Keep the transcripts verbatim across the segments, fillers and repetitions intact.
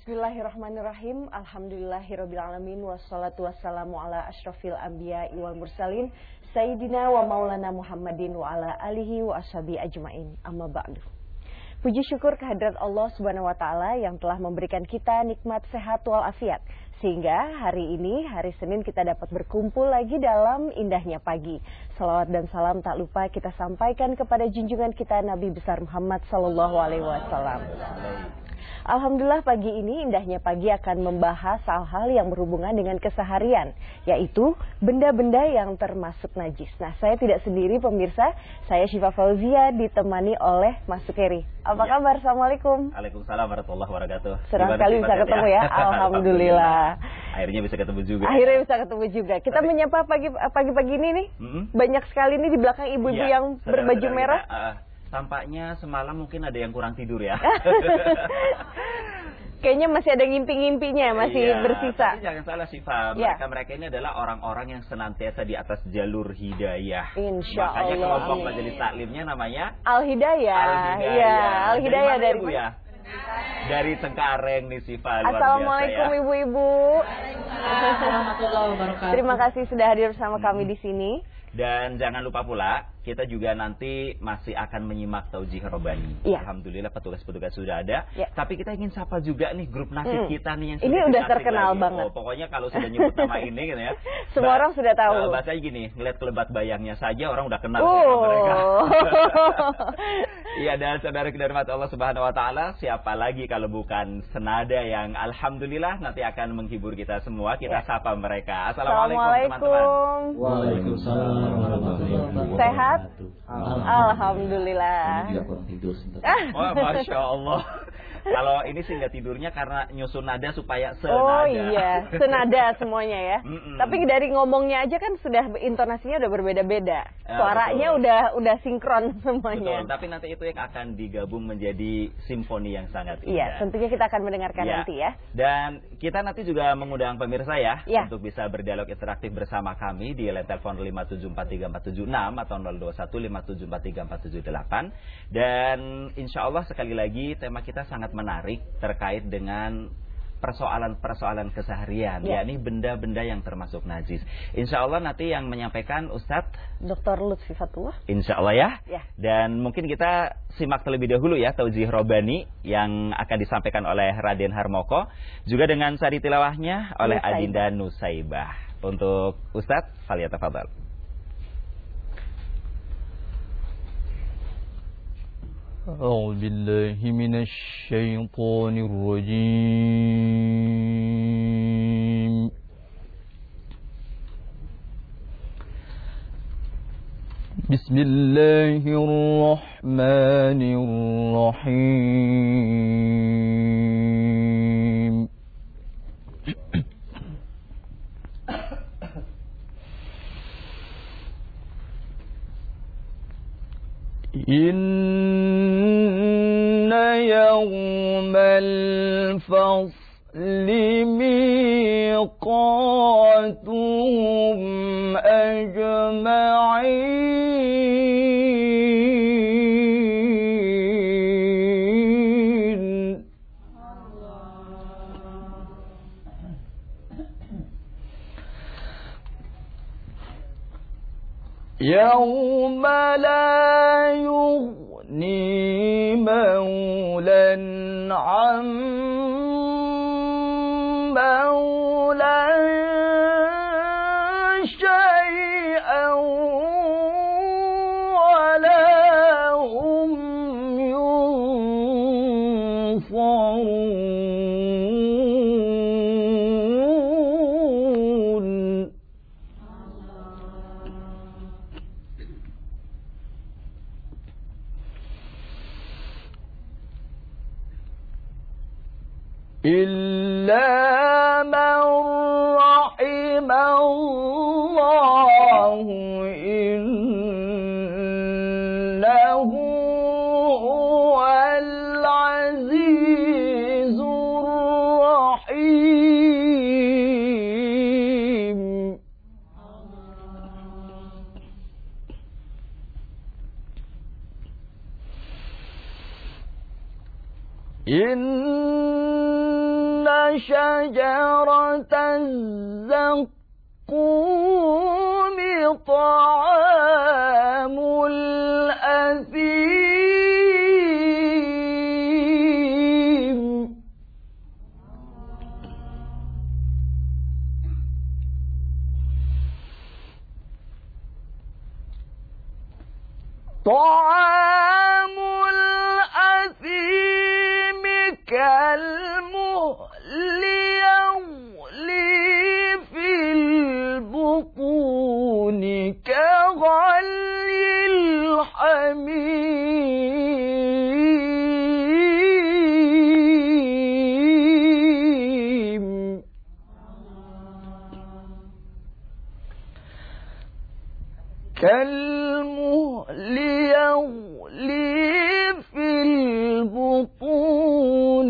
Bismillahirrahmanirrahim. Alhamdulillahirrabbilalamin. Wassalatu wassalamu ala ashrafil anbiya wal mursalin Sayyidina wa maulana Muhammadin wa ala alihi wa ashabi ajmain. Amma ba'du. Puji syukur kehadirat Allah subhanahu wa ta'ala yang telah memberikan kita nikmat sehat walafiat, sehingga hari ini, hari Senin, kita dapat berkumpul lagi dalam indahnya pagi. Salawat dan salam tak lupa kita sampaikan kepada junjungan kita Nabi besar Muhammad sallallahu alaihi wasallam. Alhamdulillah, pagi ini indahnya pagi akan membahas hal-hal yang berhubungan dengan keseharian, yaitu benda-benda yang termasuk najis. Nah, saya tidak sendiri pemirsa, saya Syifa Fauzia ditemani oleh Mas Sukeri. Apa ya. kabar? Assalamualaikum. Waalaikumsalam warahmatullahi wabarakatuh. Senang sekali bisa ketemu ya. Alhamdulillah. Akhirnya bisa ketemu juga. Akhirnya bisa ketemu juga. Kita Tapi, menyapa pagi-pagi ini nih. Mm-hmm. Banyak sekali nih di belakang ibu-ibu ya, yang berbaju merah. Kita, uh, tampaknya semalam mungkin ada yang kurang tidur ya. Kayaknya masih ada ngimpi-ngimpinya, masih iya, bersisa. Tapi jangan salah Syifa, mereka-mereka ini adalah orang-orang yang senantiasa di atas jalur hidayah. Insya Makanya Allah. kelompok majelis taklimnya namanya Al-Hidayah. Al-Hidayah. Ya, Al-Hidayah dari, dari ya? Dari Cengkareng nih Syifa. Assalamualaikum ya. ibu-ibu. Terima kasih sudah hadir bersama hmm. kami di sini. Dan jangan lupa pula, kita juga nanti masih akan menyimak Taujih Robani. Ya. Alhamdulillah petugas-petugas sudah ada. Ya. Tapi kita ingin sapa juga nih grup nasib hmm. kita nih yang ini udah terkenal lagi. banget. Oh, pokoknya kalau sudah nyebut nama ini gitu ya. Semua bah, orang sudah tahu. Uh, bahasanya gini, ngeliat kelebat bayangnya saja orang udah kenal oh. sama mereka. Iya, dan saudara dirahmati Allah Subhanahu wa taala, siapa lagi kalau bukan Senada yang alhamdulillah nanti akan menghibur kita semua. Kita ya. sapa mereka. Assalamualaikum teman-teman. Waalaikumsalam. Sehat? Alhamdulillah. Wah, Masya Allah. Kalau ini sih nggak tidurnya karena nyusun nada supaya senada. Oh iya, senada semuanya ya. Mm -mm. Tapi dari ngomongnya aja kan sudah intonasinya udah berbeda-beda. Suaranya ya, udah udah sinkron semuanya. Betul, tapi nanti itu yang akan digabung menjadi simfoni yang sangat indah. Iya, tentunya kita akan mendengarkan ya. nanti ya. Dan kita nanti juga mengundang pemirsa ya, ya. untuk bisa berdialog interaktif bersama kami di line telepon lima tujuh empat tiga empat tujuh enam atau nol dua satu lima tujuh empat tiga empat tujuh delapan. Dan insya Allah sekali lagi tema kita sangat menarik terkait dengan persoalan-persoalan keseharian, ya. yakni benda-benda yang termasuk najis. Insya Allah nanti yang menyampaikan Ustadz Doktor Lutfi Fatullah. Insya Allah ya. ya. Dan mungkin kita simak terlebih dahulu ya Taujih Robani yang akan disampaikan oleh Raden Harmoko, juga dengan sari tilawahnya oleh Nusaibah. Adinda Nusaibah. Untuk Ustadz, faliyatafadhal. أعوذ بالله من الشيطان الرجيم بسم الله الرحمن الرحيم إن يوم الفصل ميقاتهم أجمعين يوم لا يغني مولى عن مولى شيئا ولا هم ينصرون إلا من رحم الله إنه هو العزيز الرحيم إن شجرة الزقوم طعام الأثيم طعام الأثيم كالمهل يغلي في البطون كغلي الحميم كالمهل يغلي في البطون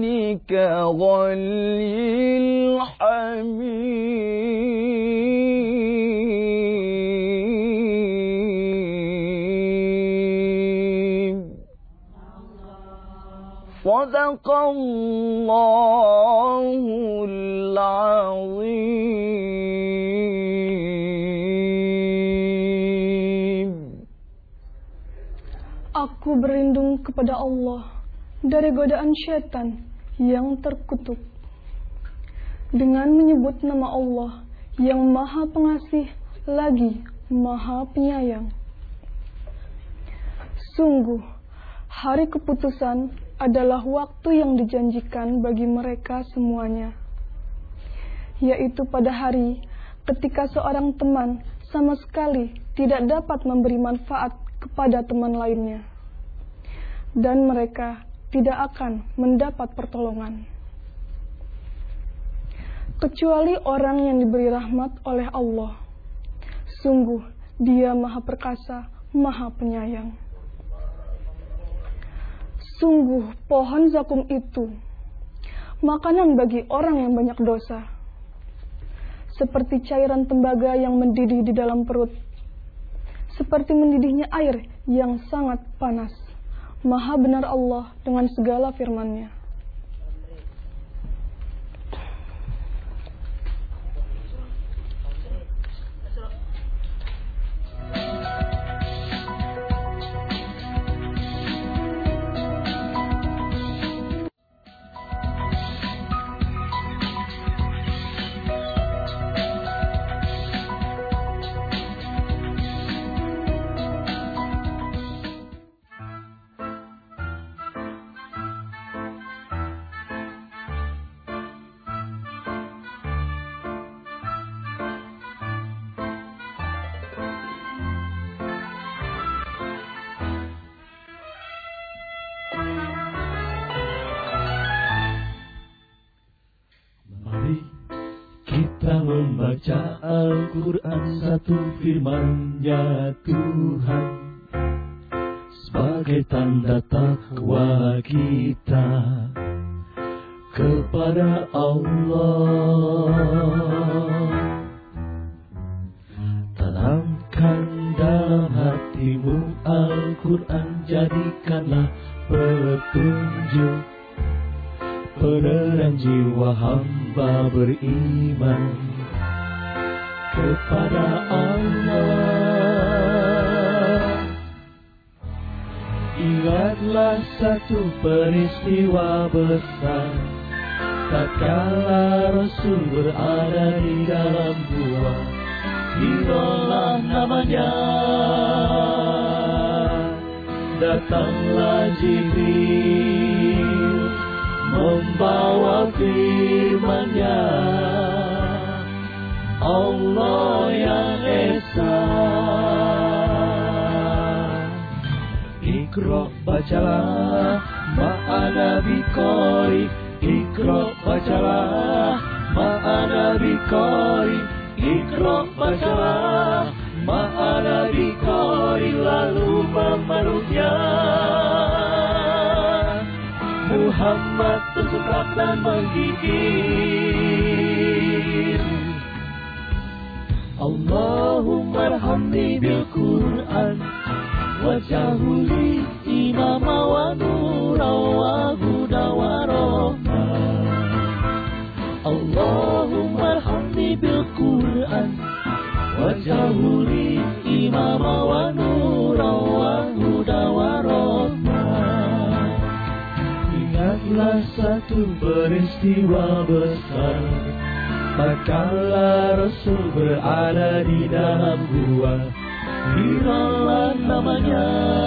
كغلي الحميم صدق الله العظيم. Aku berlindung kepada Allah dari godaan syaitan yang terkutuk dengan menyebut nama Allah yang Maha Pengasih lagi Maha Penyayang. Sungguh, hari keputusan adalah waktu yang dijanjikan bagi mereka semuanya, yaitu pada hari ketika seorang teman sama sekali tidak dapat memberi manfaat kepada teman lainnya, dan mereka tidak akan mendapat pertolongan kecuali orang yang diberi rahmat oleh Allah. Sungguh Dia Maha Perkasa, Maha Penyayang. Sungguh pohon zakum itu makanan bagi orang yang banyak dosa, seperti cairan tembaga yang mendidih di dalam perut, seperti mendidihnya air yang sangat panas. Maha benar Allah dengan segala firman-Nya. Membaca Al-Quran, satu firman-Nya Tuhan, sebagai tanda takwa kita kepada Allah. Tanamkan dalam hatimu Al-Quran, jadikanlah petunjuk penerang jiwa hamba beriman kepada Allah. Ingatlah satu peristiwa besar, tatkala Rasul berada di dalam gua, Hirolah namanya. Datanglah Jibril membawa firman-Nya, Allah yang Esa. Iqra, bacalah, ma'ana biqari. Iqra, bacalah, ma'ana biqari. Iqra, bacalah, ma'ana biqari. Lalu memeluknya Muhammad terserak dan menggigil. Allahumma arhamni bil Qur'an waj'alni imama wa nura wa huda wa rahmah. وجهه لي إماما ونورا وهدى ورحمة. Ingatlah satu peristiwa besar, tatkala Rasul berada di dalam gua, Hiralah namanya.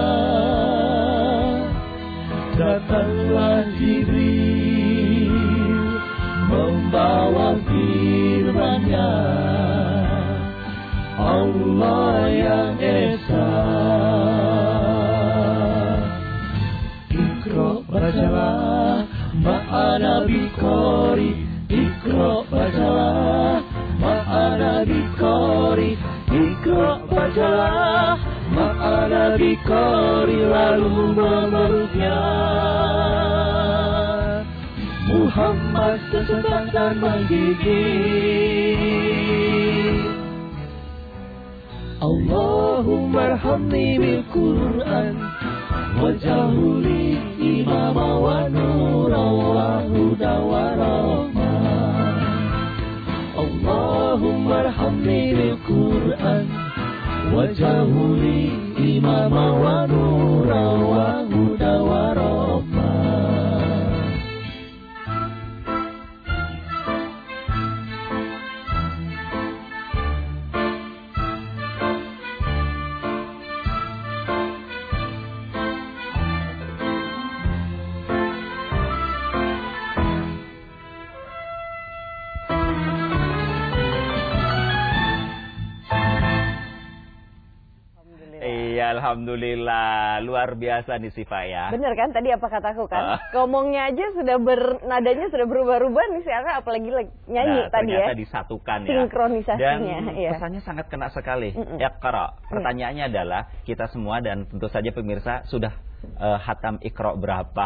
Datanglah Jibril membawa firman-Nya, Allah yang Esa. Iqra bacalah ma'ana biqari, Iqra bacalah ma'ana biqari, Iqra bacalah ma'ana biqari, lalu memeluknya. Muhammad tersekat dan menggigit. Allahumma arhamni bil Qur'an waj'alhu li imama wa nura wa huda wa rahmah. Allahumma arhamni bil Qur'an waj'alhu li imama wa nura wa huda wa rahmah. Alhamdulillah, luar biasa nih Sifa ya. Bener kan tadi apa kataku kan? Ngomongnya aja sudah ber, nadanya sudah berubah-ubah nih Siaka, apalagi lagi nyanyi nah, tadi ya. Ternyata disatukan ya. Sinkronisasinya. Dan ya. pesannya sangat kena sekali. Mm -mm. Iqra. Pertanyaannya mm. adalah kita semua dan tentu saja pemirsa sudah uh, hatam Iqra berapa?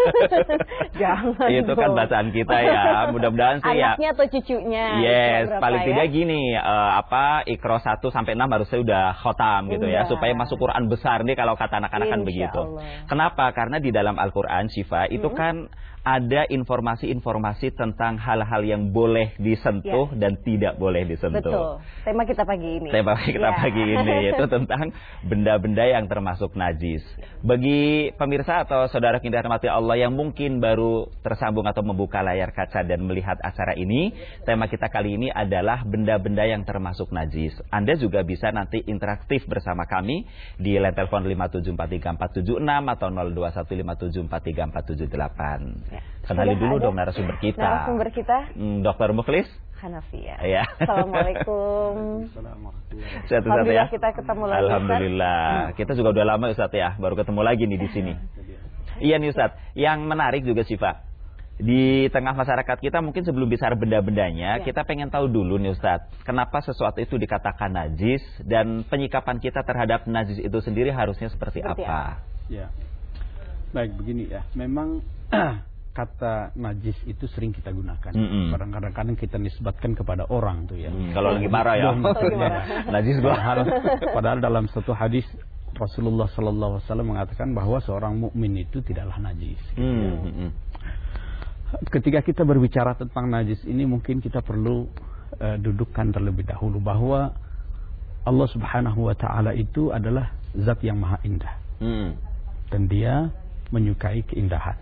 Jangan. Itu kan bacaan kita ya. Mudah-mudahan sih ya. Anaknya atau cucunya? Yes, paling ya? tidak gini, uh, apa Iqra satu sampai enam harusnya udah khatam gitu ya, supaya masuk Quran besar nih kalau kata anak-anak kan begitu. Allah. Kenapa? Karena di dalam Al-Qur'an Syifa itu hmm. kan ada informasi-informasi tentang hal-hal yang boleh disentuh ya. Dan tidak boleh disentuh. Betul. Tema kita pagi ini. Tema kita ya. pagi ini yaitu tentang benda-benda yang termasuk najis. Bagi pemirsa atau saudara yang dirahmati Allah yang mungkin baru tersambung atau membuka layar kaca dan melihat acara ini, tema kita kali ini adalah benda-benda yang termasuk najis. Anda juga bisa nanti interaktif bersama kami di line telepon lima tujuh empat tiga empat tujuh enam atau nol dua satu lima tujuh empat tiga empat tujuh delapan. Ya. Kenali dulu dong narasumber kita. Narasumber kita hmm, Dokter Mukhlis Hanafia. Ya. Assalamualaikum. Sehat Alhamdulillah ya? kita ketemu lagi. Alhamdulillah. Hmm. Kita juga udah lama Ustaz ya, baru ketemu lagi nih di sini. Iya nih Ustaz. Yang menarik juga sih Pak. Di tengah masyarakat kita mungkin sebelum bicara benda-bendanya, ya. Kita pengen tahu dulu nih Ustaz, kenapa sesuatu itu dikatakan najis dan penyikapan kita terhadap najis itu sendiri harusnya seperti, seperti apa? apa? Ya. Baik, begini ya. Memang kata najis itu sering kita gunakan. Mm-hmm. Kadang-kadang kita nisbatkan kepada orang tuh ya. Mm, kalau lagi marah ya. Najis gua. Padahal, padahal dalam satu hadis Rasulullah Sallallahu Alaihi Wasallam mengatakan bahwa seorang mukmin itu tidaklah najis. Gitu mm-hmm. ya. Ketika kita berbicara tentang najis ini mungkin kita perlu uh, dudukkan terlebih dahulu bahwa Allah Subhanahu Wa Taala itu adalah zat yang maha indah. Mm. Dan dia menyukai keindahan.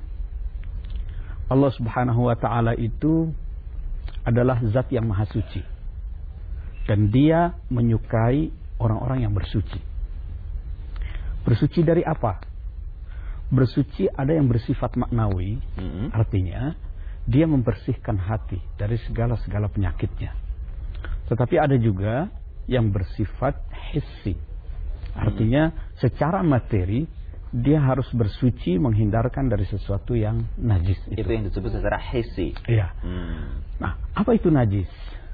Allah Subhanahu Wa Taala itu adalah zat yang maha suci. Dan dia menyukai orang-orang yang bersuci. Bersuci dari apa? Bersuci ada yang bersifat maknawi, mm-hmm. artinya dia membersihkan hati dari segala-segala penyakitnya. Tetapi ada juga yang bersifat hissi, artinya mm-hmm. secara materi dia harus bersuci menghindarkan dari sesuatu yang najis. Itu, itu yang disebut secara hissi. Iya. Hmm. Nah, apa itu najis?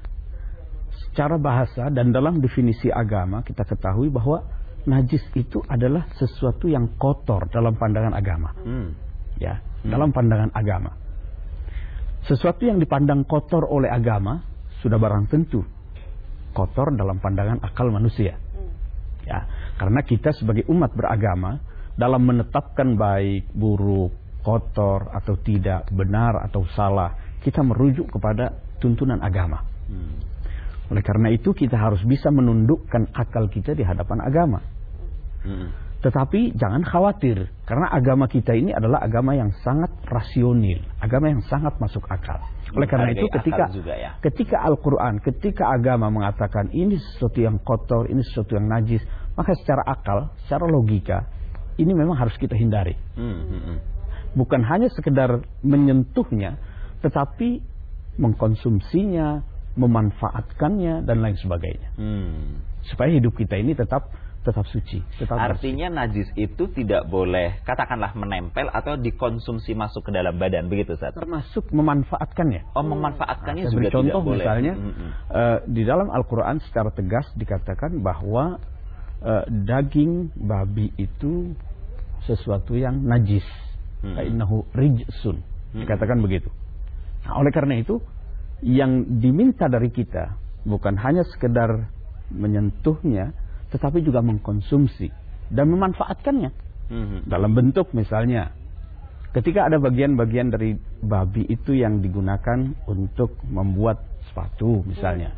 Secara bahasa dan dalam definisi agama kita ketahui bahwa najis itu adalah sesuatu yang kotor dalam pandangan agama. Hmm. Ya, hmm. dalam pandangan agama. Sesuatu yang dipandang kotor oleh agama sudah barang tentu kotor dalam pandangan akal manusia. Hmm. Ya, karena kita sebagai umat beragama dalam menetapkan baik, buruk, kotor atau tidak, benar atau salah, kita merujuk kepada tuntunan agama. Hmm. Oleh karena itu kita harus bisa menundukkan akal kita di hadapan agama. Hmm. Tetapi jangan khawatir, karena agama kita ini adalah agama yang sangat rasional, agama yang sangat masuk akal. Oleh karena itu ketika ya. ketika Al-Quran, ketika agama mengatakan ini sesuatu yang kotor, ini sesuatu yang najis, maka secara akal, secara logika, ini memang harus kita hindari. Hmm, hmm, hmm. Bukan hanya sekedar menyentuhnya, tetapi mengkonsumsinya, memanfaatkannya dan lain sebagainya. Hmm. Supaya hidup kita ini tetap tetap suci. Tetap Artinya bersih. Najis itu tidak boleh, katakanlah menempel atau dikonsumsi masuk ke dalam badan, begitu Ustaz? Termasuk memanfaatkannya. Oh, memanfaatkannya nah, juga tidak contoh, boleh. Misalnya hmm. uh, di dalam Al-Quran secara tegas dikatakan bahwa uh, daging babi itu sesuatu yang najis. Hmm. Innahu rijsun. Dikatakan hmm. begitu. Nah, oleh karena itu yang diminta dari kita bukan hanya sekedar menyentuhnya, tetapi juga mengkonsumsi dan memanfaatkannya. Mm-hmm. Dalam bentuk misalnya, ketika ada bagian-bagian dari babi itu yang digunakan untuk membuat sepatu misalnya.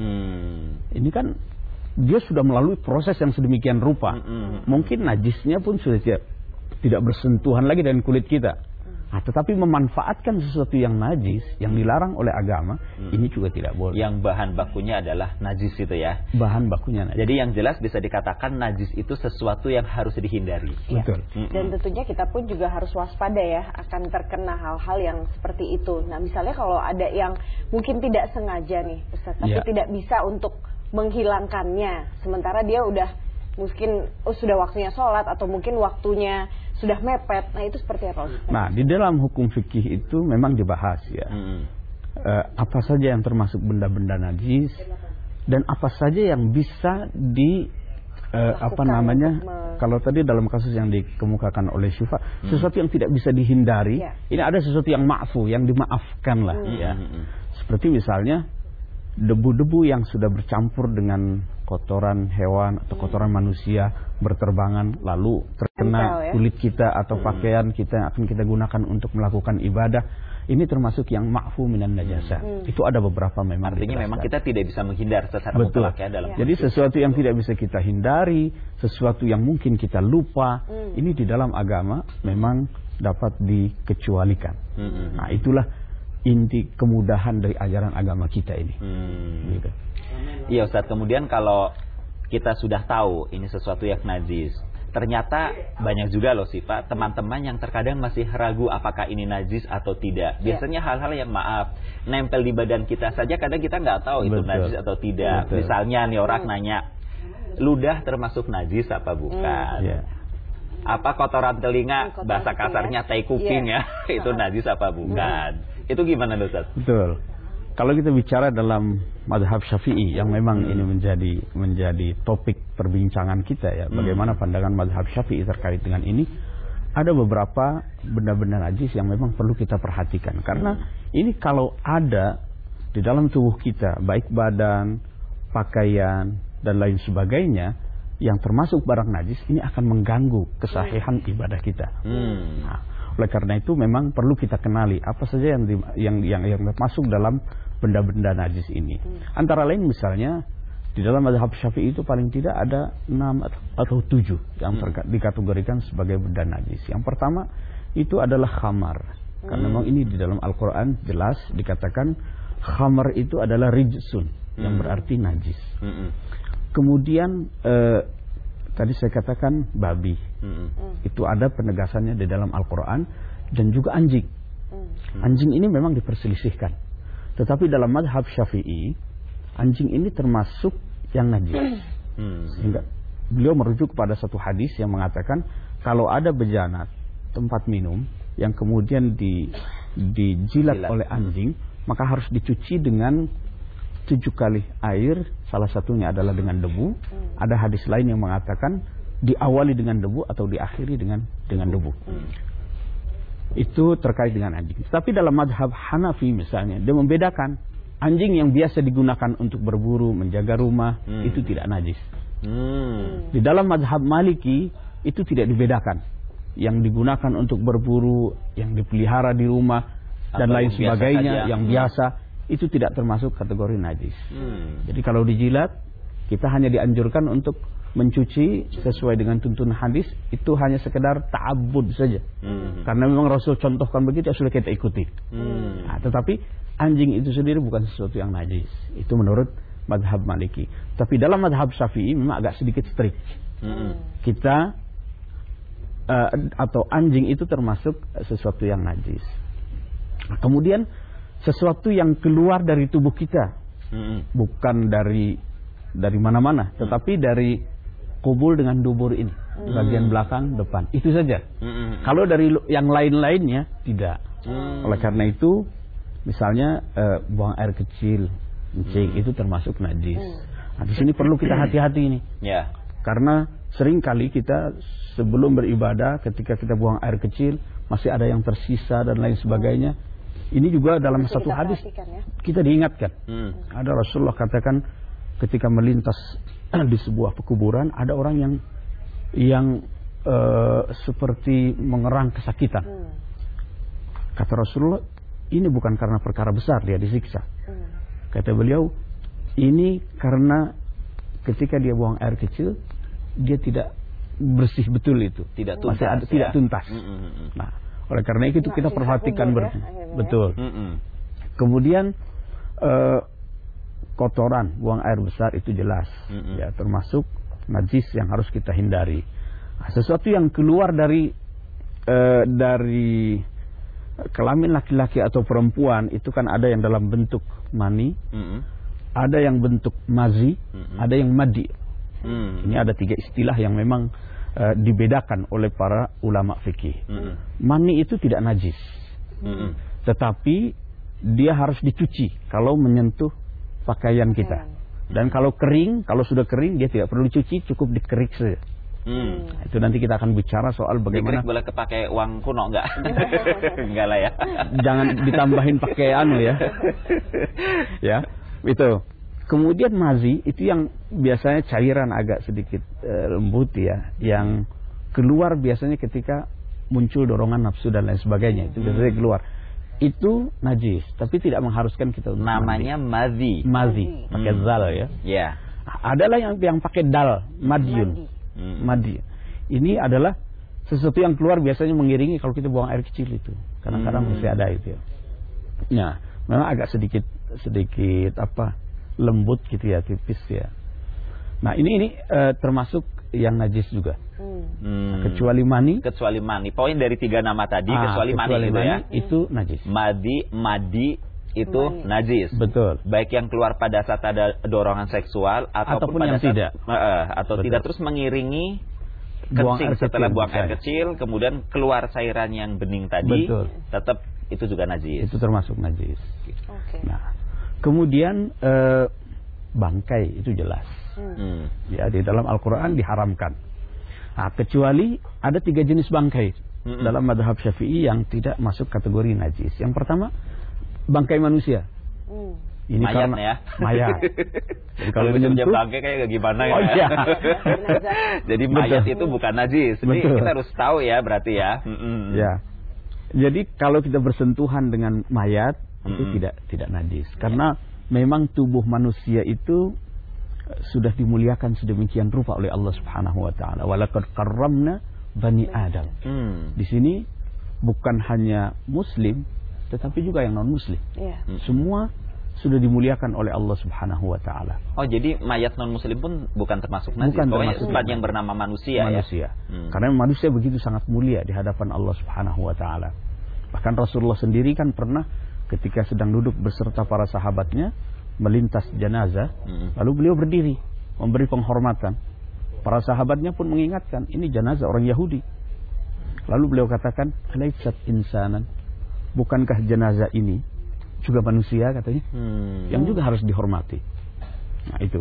Mm. Ini kan dia sudah melalui proses yang sedemikian rupa. Mm-hmm. Mungkin najisnya pun sudah tidak, tidak bersentuhan lagi dengan kulit kita. Nah, tetapi memanfaatkan sesuatu yang najis, yang dilarang oleh agama, hmm. ini juga tidak boleh. Yang bahan bakunya adalah najis itu ya? Bahan bakunya najis. Jadi yang jelas bisa dikatakan najis itu sesuatu yang harus dihindari. Betul. Ya. Dan tentunya kita pun juga harus waspada ya, akan terkena hal-hal yang seperti itu. Nah, misalnya kalau ada yang mungkin tidak sengaja nih, Ustaz, tapi ya. tidak bisa untuk menghilangkannya, sementara dia udah mungkin oh, sudah waktunya sholat atau mungkin waktunya sudah mepet. Nah, itu seperti apa Ustaz? Nah, di dalam hukum fikih itu memang dibahas ya. Hmm. Uh, apa saja yang termasuk benda-benda najis dan apa saja yang bisa di uh, apa namanya me... kalau tadi dalam kasus yang dikemukakan oleh Syufa, hmm. sesuatu yang tidak bisa dihindari, ya. Ini ada sesuatu yang ma'fu, yang dimaafkan lah hmm. ya. Hmm. Seperti misalnya debu-debu yang sudah bercampur dengan kotoran hewan atau kotoran hmm. manusia berterbangan lalu terkena Ental, ya? kulit kita atau hmm. pakaian kita yang akan kita gunakan untuk melakukan ibadah, ini termasuk yang ma'fu minan najasa. Hmm. Itu ada beberapa memang. Artinya memang kita tidak bisa menghindar secara mutlak ya dalam. Jadi sesuatu yang tidak bisa kita hindari, sesuatu yang mungkin kita lupa, hmm. ini di dalam agama memang dapat dikecualikan. Hmm. Nah, itulah inti kemudahan dari ajaran agama kita ini. Hmm. Gitu. Iya Ustaz, kemudian kalau kita sudah tahu ini sesuatu yang najis, ternyata banyak juga loh Syifa, teman-teman yang terkadang masih ragu apakah ini najis atau tidak. Biasanya hal-hal yang maaf, nempel di badan kita saja kadang kita nggak tahu itu Betul. najis atau tidak. Betul. Misalnya nih orang hmm. nanya, ludah termasuk najis apa bukan? Hmm. Yeah. Apa kotoran telinga, kotoran bahasa kasarnya tai kucing yeah. ya, itu najis apa bukan? Hmm. Itu gimana Ustaz? Betul. Kalau kita bicara dalam mazhab Syafi'i yang memang hmm. ini menjadi menjadi topik perbincangan kita ya, hmm. bagaimana pandangan mazhab Syafi'i terkait dengan ini, ada beberapa benda-benda najis yang memang perlu kita perhatikan. Karena hmm. ini kalau ada di dalam tubuh kita, baik badan, pakaian dan lain sebagainya yang termasuk barang najis, ini akan mengganggu kesahihan ibadah kita. Hmm. Nah, oleh karena itu memang perlu kita kenali apa saja yang di, yang yang yang masuk dalam benda-benda najis ini. Hmm. Antara lain misalnya di dalam mazhab Syafi'i itu paling tidak ada enam atau tujuh yang hmm. dikategorikan sebagai benda najis. Yang pertama itu adalah khamar. Hmm. Karena memang ini di dalam Al-Qur'an jelas dikatakan khamar itu adalah rijsun, hmm. yang berarti najis. Hmm. Kemudian eh, tadi saya katakan babi. Hmm. Itu ada penegasannya di dalam Al-Qur'an, dan juga anjing. Hmm. Anjing ini memang diperselisihkan. Tetapi dalam mazhab Syafi'i, anjing ini termasuk yang najis. Hmm. Sehingga beliau merujuk kepada satu hadis yang mengatakan kalau ada bejana tempat minum yang kemudian di dijilat Jilat. oleh anjing, hmm. maka harus dicuci dengan tujuh kali air, salah satunya adalah dengan debu. Hmm. Ada hadis lain yang mengatakan diawali dengan debu atau diakhiri dengan dengan debu. Hmm. Itu terkait dengan anjing. Tapi dalam mazhab Hanafi misalnya, dia membedakan anjing yang biasa digunakan untuk berburu, menjaga rumah, hmm. itu tidak najis. Hmm. Di dalam mazhab Maliki itu tidak dibedakan. Yang digunakan untuk berburu, yang dipelihara di rumah dan lain sebagainya, biasa yang biasa, itu tidak termasuk kategori najis. Hmm. Jadi kalau dijilat, kita hanya dianjurkan untuk mencuci sesuai dengan tuntunan hadis, itu hanya sekedar ta'abbud saja. Hmm. Karena memang Rasul contohkan begitu, sudah kita ikuti. Hmm. Nah, tetapi anjing itu sendiri bukan sesuatu yang najis. Itu menurut madhab Maliki. Tapi dalam madhab Syafi'i memang agak sedikit strict. Hmm. Kita uh, atau anjing itu termasuk sesuatu yang najis. Nah, kemudian sesuatu yang keluar dari tubuh kita, Hmm. bukan dari dari mana-mana, tetapi dari kubul dengan dubur ini, hmm. bagian belakang, depan, itu saja. Hmm. Kalau dari yang lain-lainnya tidak. Hmm. Oleh karena itu, misalnya uh, buang air kecil, kencing, hmm. itu termasuk najis. Nah, di sini perlu kita hati-hati ini, Ya. karena sering kali kita sebelum beribadah, ketika kita buang air kecil, masih ada yang tersisa dan lain sebagainya. Ini juga dalam Masih satu kita hadis perhatikan, ya. kita diingatkan. Hmm. Ada Rasulullah katakan ketika melintas di sebuah pekuburan, ada orang yang yang uh, seperti mengerang kesakitan. Hmm. Kata Rasulullah, ini bukan karena perkara besar dia disiksa. Hmm. Kata beliau, ini karena ketika dia buang air kecil, dia tidak bersih betul itu. Tidak Masih tuntas, ada, tidak ya? tuntas. Hmm, hmm, hmm. Nah, oleh karena itu Nggak kita sisa perhatikan kubur, ber- ya, akhirnya, ya. betul. Hmm, hmm. Kemudian eh, kotoran, buang air besar itu jelas, Mm-mm. ya termasuk najis yang harus kita hindari. Nah, sesuatu yang keluar dari eh, dari kelamin laki-laki atau perempuan itu kan ada yang dalam bentuk mani, Hmm. ada yang bentuk mazi, Mm-mm. ada yang madi. Hmm. Ini ada tiga istilah yang memang eh, dibedakan oleh para ulama fikih. Hmm. Mani itu tidak najis, Hmm. tetapi dia harus dicuci kalau menyentuh pakaian kita. Dan kalau kering, kalau sudah kering dia tidak perlu dicuci, cukup dikerik saja. Hmm. Itu nanti kita akan bicara soal bagaimana. Dikerik boleh kepake uang kuno enggak? Enggak lah ya. Jangan ditambahin pakai anu ya. Ya, itu. Kemudian mazi itu yang biasanya cairan agak sedikit eh, lembut ya, yang keluar biasanya ketika muncul dorongan nafsu dan lain sebagainya. Itu biasanya keluar. Itu najis, tapi tidak mengharuskan kita untuk Namanya mandi. madhi. Mazi, pakai Hmm. zal ya. Ya. Adalah yang yang pakai dal, madiun. Hmm. Madi. Ini adalah sesuatu yang keluar biasanya mengiringi kalau kita buang air kecil itu. Kadang-kadang Hmm. masih ada itu ya. Ya, memang agak sedikit sedikit apa? Lembut gitu ya, tipis ya. Nah, ini ini eh, termasuk yang najis juga. Hmm. Hmm. Kecuali mani, kecuali mani. Poin dari tiga nama tadi ah, kecuali, mani kecuali gitu mani ya. itu najis. Madi, madi itu Mani. najis. Betul. Baik yang keluar pada saat ada dorongan seksual ataupun, Ataupun pada yang saat, tidak. Eh, eh, atau Betul. tidak terus mengiringi Buang kencing air setelah kecil, buang air misalnya. kecil, kemudian keluar cairan yang bening tadi, Betul. tetap itu juga najis. Itu termasuk najis. Oke. Nah, kemudian eh, bangkai itu jelas. Hmm. Ya, di dalam Al-Quran diharamkan. Nah, kecuali ada tiga jenis bangkai Mm-mm. dalam madhab Syafi'i yang tidak masuk kategori najis. Yang pertama, bangkai manusia. Hmm. Ini Mayat karena ya. mayat. Jadi Kalau kalau menyebut menyentuh, bangkai kayak gimana Oh, ya? iya. Jadi mayat Betul. itu bukan najis. Jadi Betul. kita harus tahu ya berarti ya. Mm-mm. ya. Jadi kalau kita bersentuhan dengan mayat itu Mm-mm. tidak tidak najis. Karena memang tubuh manusia itu eh, sudah dimuliakan sedemikian rupa oleh Allah Subhanahu wa taala. Walaqad karramna bani Adam. Hmm. Di sini bukan hanya muslim tetapi juga yang non muslim. Iya. Semua sudah dimuliakan oleh Allah Subhanahu wa taala. Oh, jadi mayat non muslim pun bukan termasuk najis. Bukan Pokoknya termasuk sepanjang bernama manusia, manusia. ya. Hmm. Karena manusia begitu sangat mulia di hadapan Allah Subhanahu wa taala. Bahkan Rasulullah sendiri kan pernah ketika sedang duduk beserta para sahabatnya melintas jenazah, Hmm. lalu beliau berdiri memberi penghormatan. Para sahabatnya pun mengingatkan, ini jenazah orang Yahudi. Lalu beliau katakan, "Alaitsat insanan?" Bukankah jenazah ini juga manusia katanya? Hmm. Yang juga harus dihormati. Nah, itu.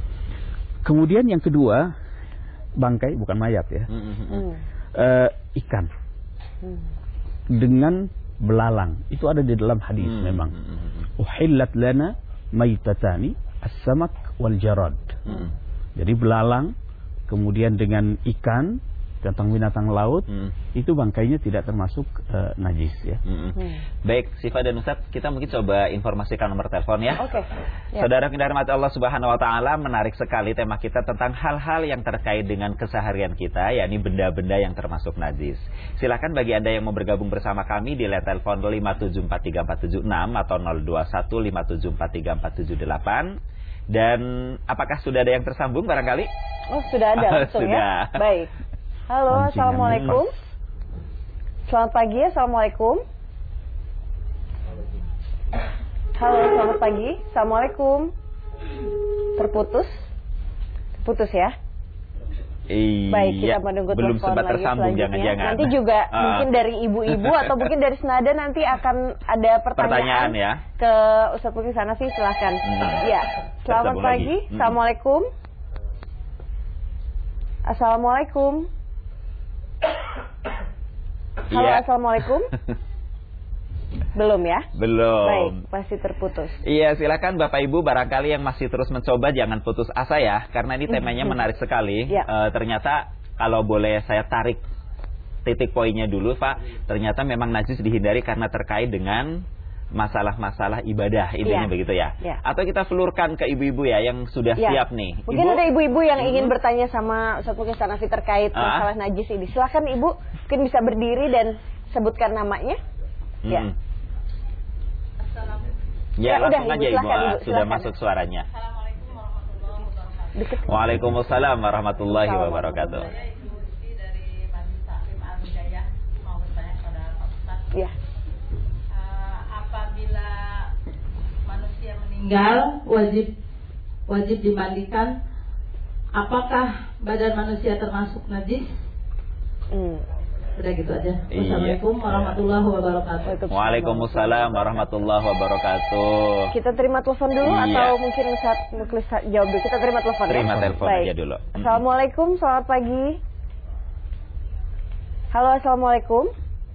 Kemudian yang kedua, bangkai bukan mayat ya. Hmm, hmm, hmm. Hmm. Eh, ikan Hmm. dengan belalang. Itu ada di dalam hadis Hmm, memang. hmm, hmm, hmm. Uhillat lana maitatani as-samak wal jarad. Hmm. Jadi belalang kemudian dengan ikan binatang-binatang laut, hmm. itu bangkainya tidak termasuk uh, najis ya. Hmm. Hmm. Baik, Syifa dan Ustaz, kita mungkin coba informasikan nomor telepon ya. Oke. Okay. Ya. Saudara yang dirahmati Allah Subhanahu wa taala, menarik sekali tema kita tentang hal-hal yang terkait dengan keseharian kita, yakni benda-benda yang termasuk najis. Silakan bagi Anda yang mau bergabung bersama kami di line telepon lima tujuh empat tiga empat tujuh enam atau nol dua satu lima tujuh empat tiga empat tujuh delapan. Dan apakah sudah ada yang tersambung barangkali? Oh, sudah ada langsung sudah. Ya. Baik. Halo, assalamualaikum. Selamat pagi, assalamualaikum. Halo, selamat pagi, assalamualaikum. Terputus, terputus ya. Iya. Baik, kita menunggu belum telepon sempat lagi tersambung, jangan-jangan. Nanti juga uh. mungkin dari ibu-ibu atau mungkin dari Senada nanti akan ada pertanyaan, pertanyaan ya. Ke Ustaz Muklis Hanafi, silahkan. Hmm. Ya, selamat Tersambung pagi, lagi. assalamualaikum. Assalamualaikum. Halo, Iya. assalamualaikum. Belum ya? Belum. Baik, masih terputus. Iya, silakan Bapak Ibu barangkali yang masih terus mencoba jangan putus asa ya, karena ini temanya menarik sekali. Ya. E, ternyata kalau boleh saya tarik titik poinnya dulu, Pak, ternyata memang najis dihindari karena terkait dengan masalah-masalah ibadah, intinya Ya. begitu ya. Ya. Atau kita flurkan ke ibu-ibu ya yang sudah Ya. siap nih. Mungkin Ibu? ada ibu-ibu yang ingin Hmm. bertanya sama Ustaz Muklis Hanafi terkait Ah. masalah najis ini. Silakan Ibu, mungkin bisa berdiri dan sebutkan namanya. Hmm. Ya. Ya, Ya, langsung udah, aja Ibu, Ibu, silakan, ah, Ibu, sudah silakan. masuk suaranya. Deket. Waalaikumsalam warahmatullahi wabarakatuh. Ya. Apabila manusia meninggal wajib wajib dimandikan, apakah badan manusia termasuk najis? Hmm. Udah gitu aja. Iya. Wassalamualaikum warahmatullahi wabarakatuh. Waalaikumsalam warahmatullahi wabarakatuh. Kita terima telepon dulu Iya. atau mungkin Ustaz Muklis jawab dulu. Kita terima telepon ya. Terima telepon Baik. aja dulu. Assalamualaikum, selamat pagi. Halo, assalamualaikum.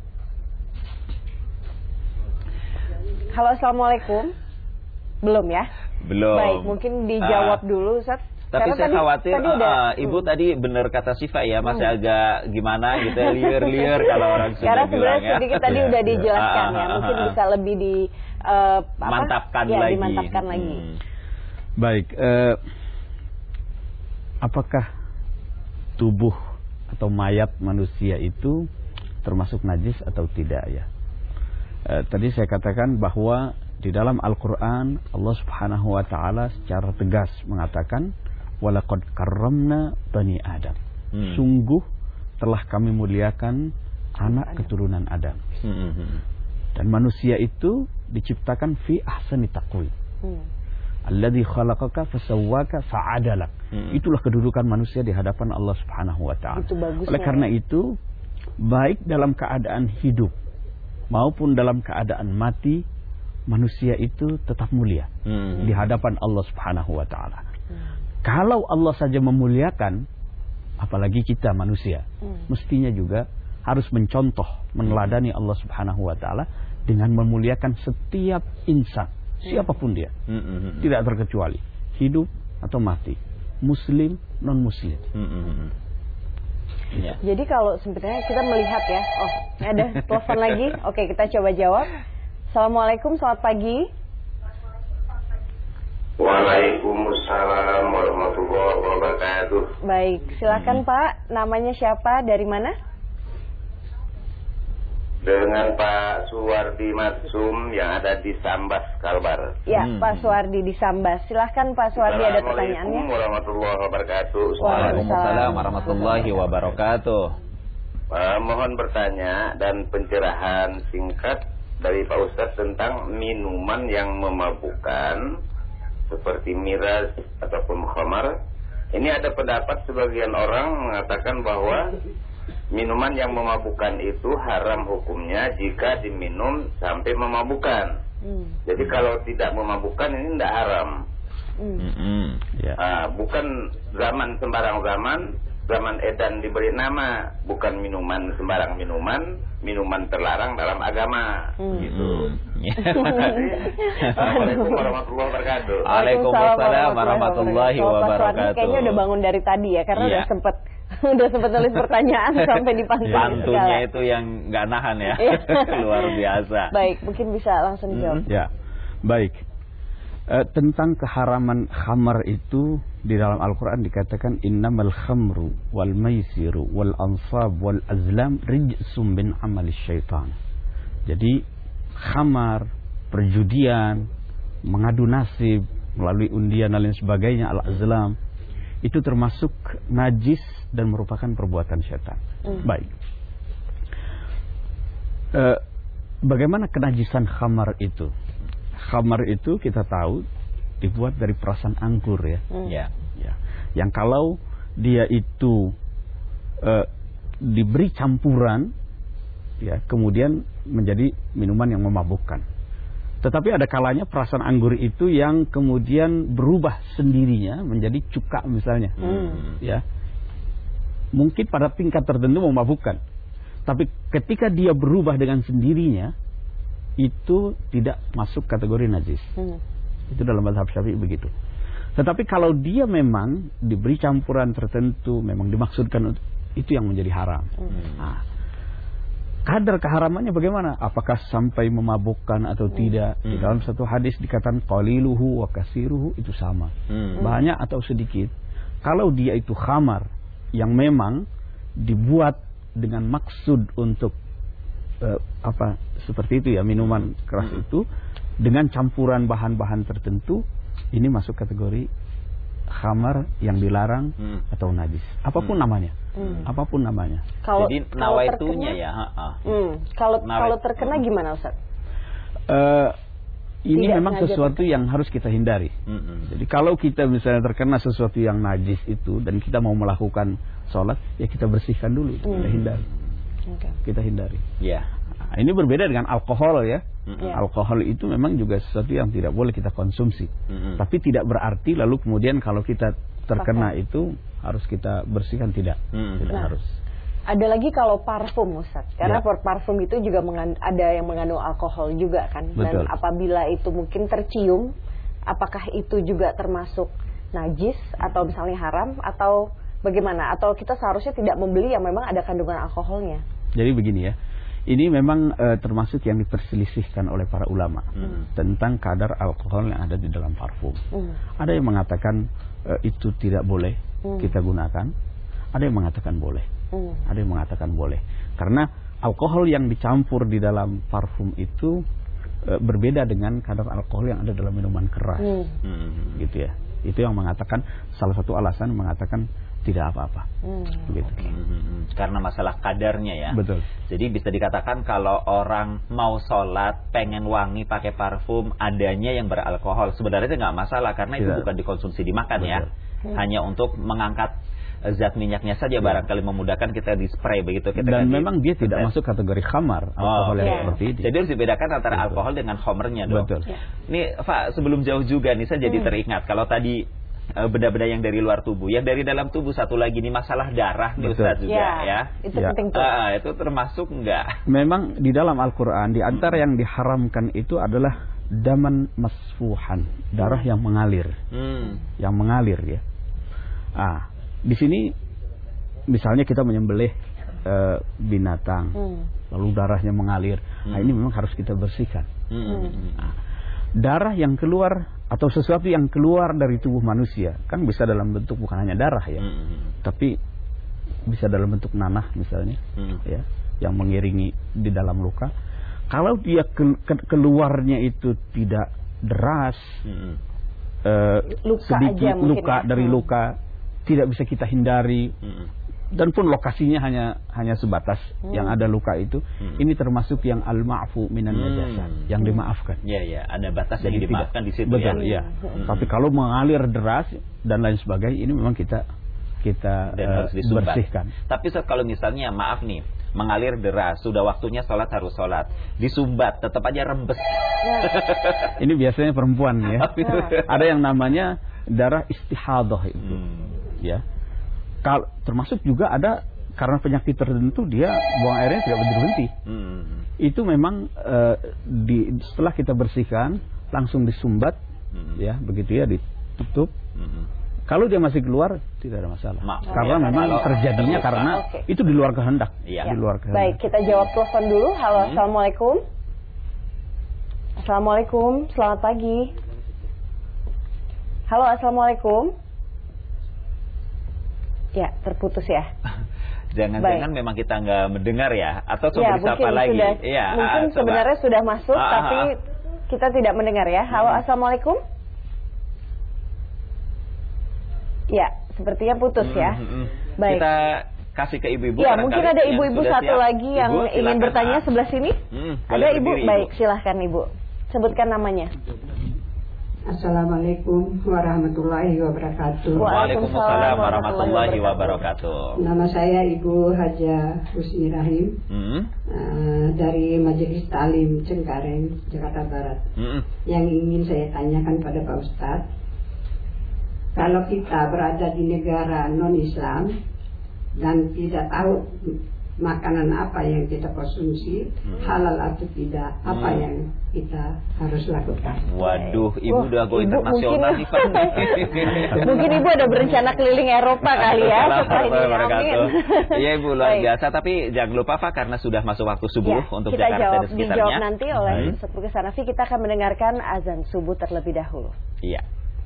Halo, assalamualaikum. Belum ya? Belum. Baik, mungkin dijawab Ah. dulu Ustaz. Tapi Karena saya tadi- khawatir, tadi udah- uh, Ibu hmm. tadi benar kata Syifa ya, masih agak gimana gitu ya, liar-liar kalau orang sudah Karena bilang sebenarnya ya. sedikit tadi udah dijelaskan Ah, ya, ah, mungkin ah, ah. bisa lebih di uh, apa? Mantapkan ya, lagi. dimantapkan lagi. Hmm. Baik, eh, apakah tubuh atau mayat manusia itu termasuk najis atau tidak ya? Eh, tadi saya katakan bahwa di dalam Al-Quran Allah Subhanahu Wa Taala secara tegas mengatakan walaqad karramna bani Adam. Hmm. Sungguh telah kami muliakan anak keturunan Adam. Hmm, hmm, Dan manusia itu diciptakan fi ahsani taqwim. Hmm. Alladzi khalaqaka fasawwaka fa'adalak. Hmm. Itulah kedudukan manusia di hadapan Allah Subhanahu wa taala. Itu bagusnya. Oleh karena itu, baik dalam keadaan hidup maupun dalam keadaan mati, manusia itu tetap mulia Hmm. di hadapan Allah Subhanahu wa taala. Hmm. Kalau Allah saja memuliakan, apalagi kita manusia, Hmm. mestinya juga harus mencontoh, meneladani Allah Subhanahu wa taala dengan memuliakan setiap insan, siapapun dia. Hmm, hmm, hmm. Tidak terkecuali hidup atau mati, muslim, non muslim. Hmm, hmm, hmm. Ya. Jadi kalau sebenarnya kita melihat ya, oh ini ada telepon lagi. Oke, kita coba jawab. Assalamualaikum, selamat pagi. Waalaikumsalam warahmatullahi wabarakatuh. Baik, silakan Pak. Namanya siapa? Dari mana? Dengan Pak Suwardi Matsum yang ada di Sambas, Kalbar. Ya, Hmm. Pak Suwardi di Sambas. Silahkan Pak Suwardi, ada pertanyaannya. Assalamualaikum warahmatullahi wabarakatuh. Waalaikumsalam warahmatullahi wabarakatuh. Uh, mohon bertanya dan pencerahan singkat dari Pak Ustadz tentang minuman yang memabukkan seperti miras ataupun khamar. Ini ada pendapat sebagian orang mengatakan bahwa minuman yang memabukkan itu haram hukumnya jika diminum sampai memabukkan. Hmm. Jadi kalau tidak memabukkan ini tidak haram. Hmm. Hmm, hmm. Ya. Ah, bukan zaman sembarang zaman, zaman edan diberi nama, bukan minuman sembarang minuman, minuman terlarang dalam agama. Hmm. Gitu. Hmm. Ya. Terima kasih. Assalamualaikum warahmatullahi wabarakatuh. Waalaikumsalam warahmatullahi Kalau Pak Suwardi wabarakatuh. kayaknya udah bangun dari tadi ya, karena Iya. udah sempet Udah sempat nulis pertanyaan sampai dipantul. Pantunnya itu yang nggak nahan ya. Luar biasa. Baik, mungkin bisa langsung dijawab. Hmm, ya, baik. E, tentang keharaman khamar itu di dalam Al-Quran dikatakan innamal khamru wal maisiru wal ansab wal azlam rijsum bin amali syaitan. Jadi khamar, perjudian, mengadu nasib melalui undian dan lain sebagainya, al-azlam, itu termasuk najis dan merupakan perbuatan syaitan. Mm. Baik. E, bagaimana kenajisan khamar itu? Khamar itu kita tahu dibuat dari perasan anggur ya. Mm. Ya. Ya. Yang kalau dia itu e, diberi campuran, ya, kemudian menjadi minuman yang memabukkan. Tetapi ada kalanya perasan anggur itu yang kemudian berubah sendirinya menjadi cuka misalnya. Hmm. Ya. Mungkin pada tingkat tertentu memabukkan. Tapi ketika dia berubah dengan sendirinya, itu tidak masuk kategori najis. Hmm. Itu dalam mazhab Syafi'i begitu. Tetapi kalau dia memang diberi campuran tertentu, memang dimaksudkan itu yang menjadi haram. Hmm. Nah, kadar keharamannya bagaimana? Apakah sampai memabukkan atau tidak? Hmm. Di dalam satu hadis dikatakan qaliluhu wa kasiruhu itu sama. Hmm. Banyak atau sedikit. Kalau dia itu khamar yang memang dibuat dengan maksud untuk uh, apa seperti itu ya, minuman keras hmm. itu dengan campuran bahan-bahan tertentu, ini masuk kategori khamar yang dilarang hmm. atau najis. Apapun hmm. namanya. Hmm. Apapun namanya. Kalau, jadi nawaitunya ya. Hmm. Kalau kalau terkena gimana Ustaz? Uh, ini Tidak memang sesuatu terkena. Yang harus kita hindari. Hmm. Jadi kalau kita misalnya terkena sesuatu yang najis itu dan kita mau melakukan sholat, ya kita bersihkan dulu, hmm. kita hindari. Okay. Kita hindari. Ya. Yeah. Nah, ini berbeda dengan alkohol ya. Mm-hmm. Alkohol itu memang juga sesuatu yang tidak boleh kita konsumsi. Mm-hmm. Tapi tidak berarti lalu kemudian kalau kita terkena Pakai. itu harus kita bersihkan, tidak. Mm-hmm. Tidak nah, harus. Ada lagi kalau parfum Ustaz. Karena ya. parfum itu juga mengand- ada yang mengandung alkohol juga kan. Betul. Dan apabila itu mungkin tercium, apakah itu juga termasuk najis atau misalnya haram atau bagaimana? Atau kita seharusnya tidak membeli yang memang ada kandungan alkoholnya? Jadi begini ya. Ini memang e, termasuk yang diperselisihkan oleh para ulama hmm. tentang kadar alkohol yang ada di dalam parfum. Hmm. Ada yang mengatakan e, itu tidak boleh hmm. kita gunakan. Ada yang mengatakan boleh. Hmm. Ada yang mengatakan boleh. Karena alkohol yang dicampur di dalam parfum itu e, berbeda dengan kadar alkohol yang ada dalam minuman keras. Hmm. Gitu ya. Itu yang mengatakan, salah satu alasan mengatakan tidak apa-apa. Hmm. Gitu. Hmm. Karena masalah kadarnya ya. Betul. Jadi bisa dikatakan kalau orang mau sholat pengen wangi pakai parfum adanya yang beralkohol, sebenarnya itu nggak masalah karena tidak. Itu bukan dikonsumsi dimakan. Betul. Ya. Hmm. Hanya untuk mengangkat zat minyaknya saja, barangkali memudahkan kita di spray begitu kita. Dan memang dia tidak masuk kategori khamar alkohol oh, yang yeah. seperti ini. Jadi harus dibedakan antara Betul. alkohol dengan khamernya dong. Betul. Yeah. Nih Pak, sebelum jauh juga nih saya jadi hmm. teringat kalau tadi benda-benda yang dari luar tubuh, yang dari dalam tubuh satu lagi nih masalah darah nih Ustaz juga ya. ya. Itu ya. penting tuh. Uh, itu termasuk enggak? Memang di dalam Al-Qur'an di antara hmm. yang diharamkan itu adalah daman masfuhan, darah yang mengalir. Hmm. Yang mengalir ya. Ah, di sini misalnya kita menyembelih uh, binatang, hmm. lalu darahnya mengalir. Hmm. Nah, ini memang harus kita bersihkan. Hmm. Nah, darah yang keluar atau sesuatu yang keluar dari tubuh manusia kan bisa dalam bentuk bukan hanya darah ya, hmm. tapi bisa dalam bentuk nanah misalnya, hmm. ya, yang mengiringi di dalam luka. Kalau dia ke, ke, keluarnya itu tidak deras, hmm. eh, luka sedikit aja luka ya. dari hmm. luka tidak bisa kita hindari. Hmm. Dan pun lokasinya hanya hanya sebatas hmm. yang ada luka itu, hmm. ini termasuk yang al-ma'fu minan najasah, hmm. yang dimaafkan. Ya ya, ada batas yang dimaafkan di situ. Betul, ya. ya. Hmm. Tapi kalau mengalir deras dan lain sebagainya, ini memang kita kita uh, bersihkan. Tapi so, kalau misalnya maaf nih, mengalir deras, sudah waktunya sholat harus sholat, disumbat tetap aja rembes. Ya. Ini biasanya perempuan ya. Ada yang namanya darah istihadah itu, hmm. ya. Kalau termasuk juga ada karena penyakit tertentu dia buang airnya tidak berhenti. Hmm. Itu memang uh, di, setelah kita bersihkan langsung disumbat, hmm. ya begitu ya, ditutup. Hmm. Kalau dia masih keluar, tidak ada masalah. Ma karena ya, memang kalau terjadinya terbuka. karena Oke. itu di luar kehendak. Iya. Di luar kehendak. Baik, kita jawab telepon dulu. Halo, Hmm. assalamualaikum. Assalamualaikum, selamat pagi. Halo, assalamualaikum. Ya, terputus ya. Jangan-jangan memang kita nggak mendengar ya, atau coba Ya, disapa mungkin lagi. sudah, Iya, mungkin ah, coba. sebenarnya sudah masuk, Ah, ah, tapi ah. kita tidak mendengar ya. Halo, Hmm. assalamualaikum. Ya, sepertinya putus ya. Hmm, hmm, hmm. Baik. Kita kasih ke ibu-ibu. Ya, barangkali mungkin ada yang ibu-ibu sudah satu siap. lagi yang Ibu, ingin silakan, bertanya ah. sebelah sini. Hmm, Ada boleh ibu? berdiri, Baik, silahkan ibu. Sebutkan namanya. Assalamualaikum warahmatullahi wabarakatuh. Waalaikumsalam warahmatullahi wabarakatuh. Nama saya Ibu Haja Husni Rahim Hmm. uh, dari Majelis Ta'lim Cengkareng, Jakarta Barat. Hmm. Yang ingin saya tanyakan pada Pak Ustadz, kalau kita berada di negara non-Islam dan tidak tahu makanan apa yang kita konsumsi, hmm. halal atau tidak, apa Hmm. yang kita harus lakukan? Waduh, ibu Wah, udah go ibu internasional mungkin- nih, Pak. Mungkin ibu ada berencana keliling Eropa kali ya setelah ini. Wabarakatuh. Amin. Iya ibu, luar Baik. biasa. Tapi jangan lupa Pak, karena sudah masuk waktu subuh Ya, untuk kita Jakarta jawab, dan sekitarnya. dijawab nanti oleh Hmm. Ustaz Bukis Hanafi. Kita akan mendengarkan azan subuh terlebih dahulu. Iya.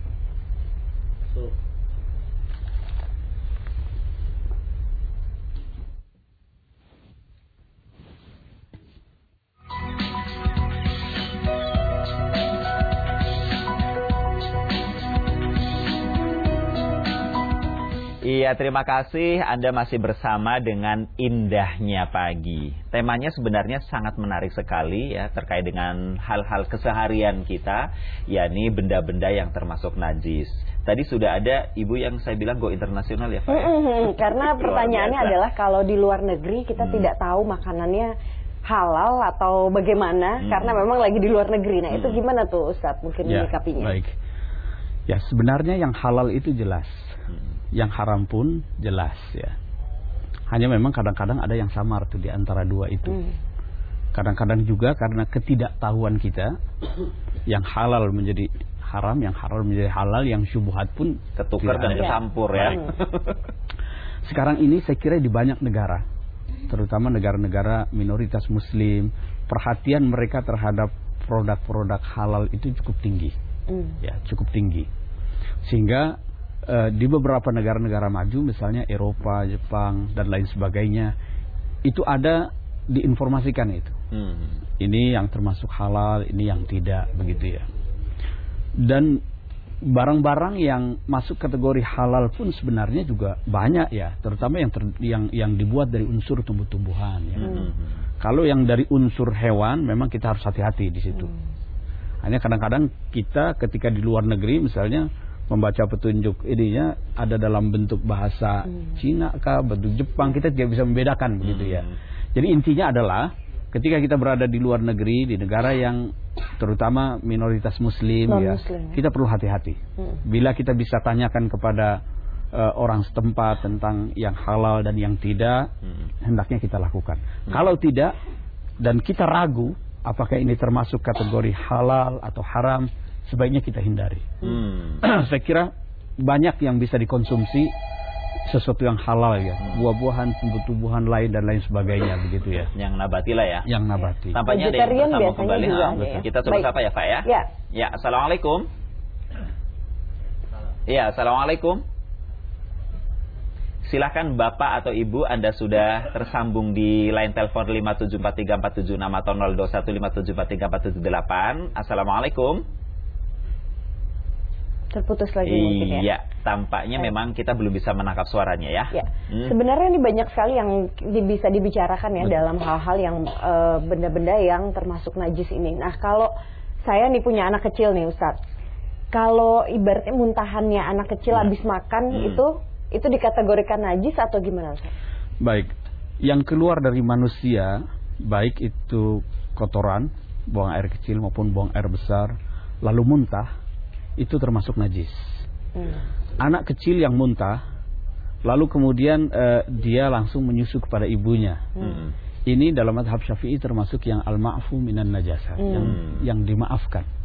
Iya, terima kasih Anda masih bersama dengan Indahnya Pagi. Temanya sebenarnya sangat menarik sekali ya, terkait dengan hal-hal keseharian kita, yakni benda-benda yang termasuk najis. Tadi sudah ada ibu yang saya bilang go internasional ya Pak ya? Mm-mm, karena Luar pertanyaannya biasa. adalah kalau di luar negeri kita Hmm. tidak tahu makanannya halal atau bagaimana, Hmm. karena memang lagi di luar negeri. Nah itu Hmm. gimana tuh Ustaz mungkin Ya, menyikapinya? baik. Ya, sebenarnya yang halal itu jelas. Hmm. Yang haram pun jelas ya. Hanya memang kadang-kadang ada yang samar tuh di antara dua itu. Hmm. Kadang-kadang juga karena ketidaktahuan kita, yang halal menjadi haram, yang haram menjadi halal, yang syubhat pun Ketukar dan tidak ada. kecampur ya. Hmm. Sekarang ini saya kira di banyak negara, terutama negara-negara minoritas muslim, perhatian mereka terhadap produk-produk halal itu cukup tinggi. Hmm. Ya, cukup tinggi. Sehingga eh, di beberapa negara-negara maju, misalnya Eropa, Jepang dan lain sebagainya, itu ada diinformasikan itu. Hmm. Ini yang termasuk halal, ini yang tidak, begitu ya. Dan barang-barang yang masuk kategori halal pun sebenarnya juga banyak ya, terutama yang ter, yang yang dibuat dari unsur tumbuh-tumbuhan ya. Hmm. Kalau yang dari unsur hewan memang kita harus hati-hati di situ. Hmm. Hanya kadang-kadang kita ketika di luar negeri misalnya membaca petunjuk ininya ada dalam bentuk bahasa Hmm. Cina kah, bentuk Jepang, kita tidak bisa membedakan begitu ya. Hmm. Jadi intinya adalah ketika kita berada di luar negeri, di negara yang terutama minoritas muslim ya, Non-muslim, ya. kita perlu hati-hati. Hmm. Bila kita bisa tanyakan kepada uh, orang setempat tentang yang halal dan yang tidak, Hmm. hendaknya kita lakukan. Kalau tidak dan kita ragu apakah ini termasuk kategori halal atau haram, sebaiknya kita hindari. Hmm. Saya kira banyak yang bisa dikonsumsi sesuatu yang halal ya, buah-buahan, tumbuh-tumbuhan lain dan lain sebagainya begitu ya. Yang nabati lah ya. Yang nabati. Tampaknya ada yang Vegetarian bersama biasanya kembali. juga Ah, ada ya. Kita coba Baik. sapa ya Pak ya. Ya. Ya, assalamualaikum. Iya, assalamualaikum. Silakan Bapak atau Ibu, Anda sudah tersambung di line telepon lima tujuh empat tiga empat tujuh enam atau nol dua satu lima tujuh empat tiga empat tujuh delapan. Assalamualaikum. Terputus lagi mungkin ya. Iya, tampaknya Baik. memang kita belum bisa menangkap suaranya ya. Ya, Hmm. sebenarnya ini banyak sekali yang di- bisa dibicarakan ya dalam hal-hal yang eh, benda-benda yang termasuk najis ini. Nah, kalau saya nih punya anak kecil nih Ustadz, kalau ibaratnya muntahannya anak kecil Hmm. habis makan Hmm. itu itu dikategorikan najis atau gimana Ustadz? Baik, yang keluar dari manusia, baik itu kotoran, buang air kecil maupun buang air besar, lalu muntah, itu termasuk najis. Hmm. Anak kecil yang muntah, lalu kemudian eh, dia langsung menyusu kepada ibunya. Hmm. Ini dalam madhab syafi'i termasuk yang al-ma'fu minan najasa, Hmm. yang, yang dimaafkan.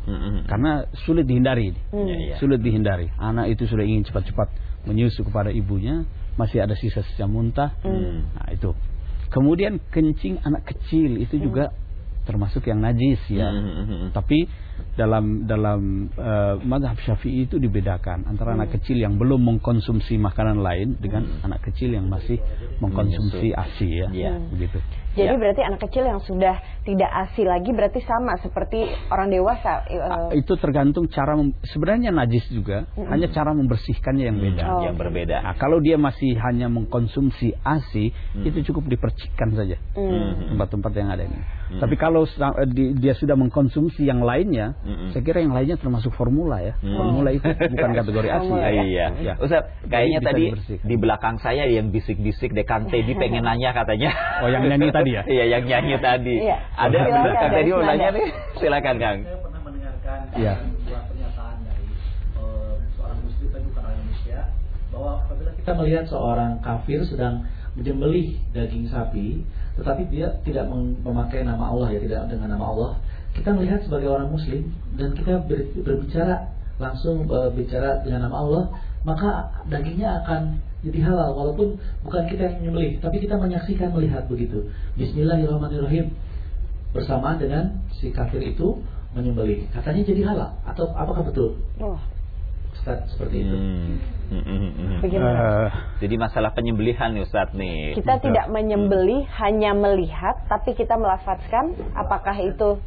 Mm-hmm. Karena sulit dihindari. Mm. Sulit dihindari. Anak itu sudah ingin cepat-cepat menyusu kepada ibunya, masih ada sisa-sisa muntah. Mm. Nah, itu. Kemudian kencing anak kecil itu juga mm. termasuk yang najis ya. Mm-hmm. Tapi dalam dalam uh, mazhab Syafi'i itu dibedakan antara hmm. anak kecil yang belum mengkonsumsi makanan lain dengan hmm. anak kecil yang masih mengkonsumsi ASI ya, ya. Begitu. Jadi ya. Berarti anak kecil yang sudah tidak ASI lagi berarti sama seperti orang dewasa. Uh... Itu tergantung cara mem- sebenarnya najis juga, hmm. hanya cara membersihkannya yang beda. Oh. Yang berbeda. Nah, kalau dia masih hanya mengkonsumsi ASI, hmm. itu cukup dipercikkan saja hmm. tempat-tempat yang ada ini. Hmm. Tapi kalau uh, di, dia sudah mengkonsumsi yang lainnya, hmm. saya kira yang lainnya termasuk formula ya. Hmm. Formula itu bukan kategori ASI. Ya. Iya. Ya. Ustaz, kayaknya tadi di belakang saya yang bisik-bisik dekan Teddy pengen nanya katanya. Oh, yang nyanyi tadi ya? Iya, yang nyanyi tadi. Iya. Ada Kang Teddy mau nanya nih? Silakan Kang. Saya pernah mendengarkan ya. sebuah pernyataan dari uh, seorang muslim tapi bukan orang Indonesia, bahwa apabila kita melihat seorang kafir sedang menyembelih daging sapi, tetapi dia tidak memakai nama Allah ya, tidak dengan nama Allah, kita melihat sebagai orang muslim dan kita ber, berbicara langsung uh, bicara dengan nama Allah, maka dagingnya akan jadi halal walaupun bukan kita yang menyembelih, tapi kita menyaksikan melihat begitu. Bismillahirrahmanirrahim bersamaan dengan si kafir itu menyembelih, katanya jadi halal atau apakah betul? Oh. Ustaz, seperti itu. Hmm. Hmm, hmm, hmm. Uh, Jadi masalah penyembelihan nih Ustaz nih. Kita Betul. tidak menyembelih, hmm. hanya melihat, tapi kita melafazkan apakah itu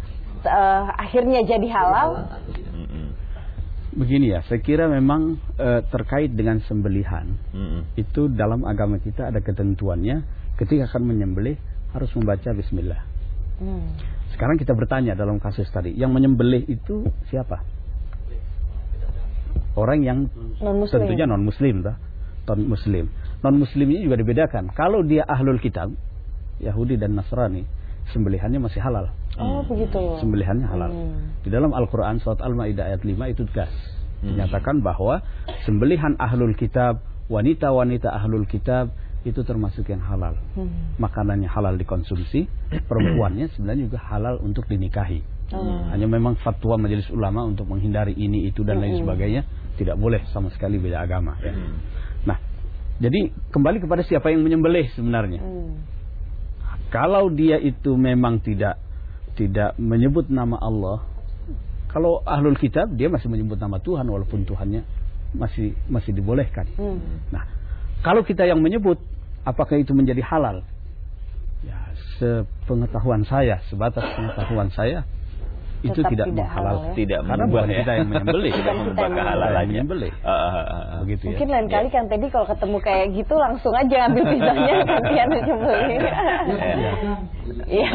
uh, akhirnya jadi halal? Begini ya, saya kira memang uh, terkait dengan sembelihan hmm. itu dalam agama kita ada ketentuannya. Ketika akan menyembelih harus membaca Bismillah. Hmm. Sekarang kita bertanya dalam kasus tadi, yang menyembelih itu siapa? Orang yang non-muslim. Tentunya non-muslim, non-muslim. Non-muslimnya juga dibedakan. Kalau dia ahlul kitab, Yahudi dan Nasrani, sembelihannya masih halal. Oh, begitu. Sembelihannya halal. Hmm. Di dalam Al-Quran surat Al-Maidah ayat lima itu tegas hmm. dinyatakan bahwa sembelihan ahlul kitab, wanita-wanita ahlul kitab itu termasuk yang halal. Hmm. Makanannya halal dikonsumsi, perempuannya sebenarnya juga halal untuk dinikahi. Hmm. Hanya memang fatwa majelis ulama untuk menghindari ini itu dan hmm. lain sebagainya, tidak boleh sama sekali beda agama ya. Hmm. Nah, jadi kembali kepada siapa yang menyembelih sebenarnya. Hmm. Kalau dia itu memang tidak tidak menyebut nama Allah, kalau ahlul kitab dia masih menyebut nama Tuhan walaupun Tuhannya masih masih dibolehkan. Hmm. Nah, kalau kita yang menyebut, apakah itu menjadi halal? Ya, sepengetahuan saya, sebatas pengetahuan saya, itu tetap tidak, tidak menghalal, halal, ya? tidak karena bukan ya? kita yang menyembelih, tidak mengubah kehalalannya. Menyembelih. Uh, uh, uh, begitu Mungkin ya. lain kali kan tadi kalau ketemu kayak gitu langsung aja ambil pisaunya gantian menyembelih. Iya.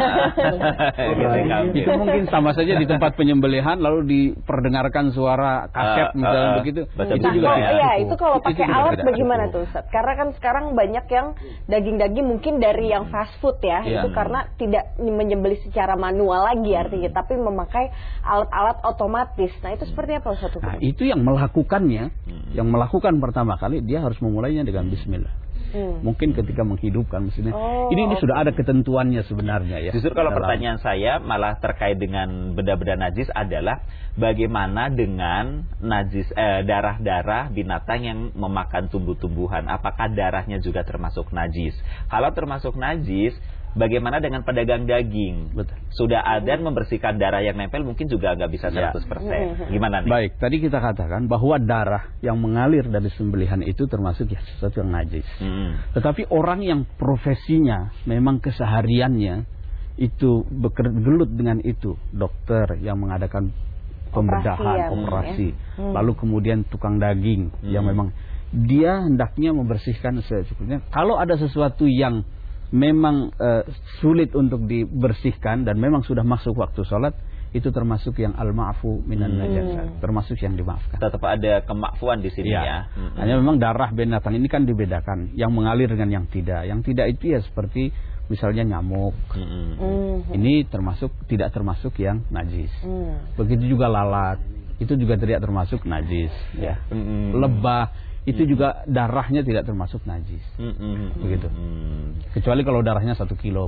Itu mungkin sama saja di tempat penyembelihan lalu diperdengarkan suara kaset uh, misalnya uh, begitu. Betul, itu juga ya. Iya, itu kalau pakai alat bagaimana cukup. tuh Ustaz? Karena kan sekarang banyak yang daging-daging mungkin dari yang fast food ya, ya. Itu karena tidak menyembelih secara manual lagi artinya, tapi memakai alat-alat otomatis. Nah, itu seperti apa Ustaz? Nah, itu yang melakukannya, yang melakukan pertama kali dia harus memulainya dengan bismillah. Hmm. Mungkin ketika menghidupkan mesinnya. Oh, ini ini okay. Sudah ada ketentuannya sebenarnya ya. Justru kalau dalam... pertanyaan saya malah terkait dengan benda-benda najis adalah bagaimana dengan najis eh, darah-darah binatang yang memakan tumbuh-tumbuhan. Apakah darahnya juga termasuk najis? Kalau termasuk najis, bagaimana dengan pedagang daging? Betul. Sudah adzan membersihkan darah yang nempel mungkin juga nggak bisa seratus persen. Ya. Gimana nih? Baik, tadi kita katakan bahwa darah yang mengalir dari sembelihan itu termasuk ya sesuatu yang najis. Hmm. Tetapi orang yang profesinya memang kesehariannya itu bergelut dengan itu, dokter yang mengadakan pembedahan, operasi, operasi. Ya? Hmm. Lalu kemudian tukang daging hmm. yang memang dia hendaknya membersihkan secukupnya. Kalau ada sesuatu yang memang uh, sulit untuk dibersihkan dan memang sudah masuk waktu sholat, itu termasuk yang al-ma'fu minan najasah, hmm. termasuk yang dimaafkan. Tetap ada kemakfuan di sini ya. ya. Hmm. Hanya memang darah binatang ini kan dibedakan, yang mengalir dengan yang tidak. Yang tidak itu ya seperti misalnya nyamuk. Hmm. Hmm. Ini termasuk tidak termasuk yang najis. Hmm. Begitu juga lalat, itu juga tidak termasuk najis. Ya. Hmm. Lebah itu hmm. juga darahnya tidak termasuk najis. Hmm, hmm, begitu. Hmm. Kecuali kalau darahnya satu kilo.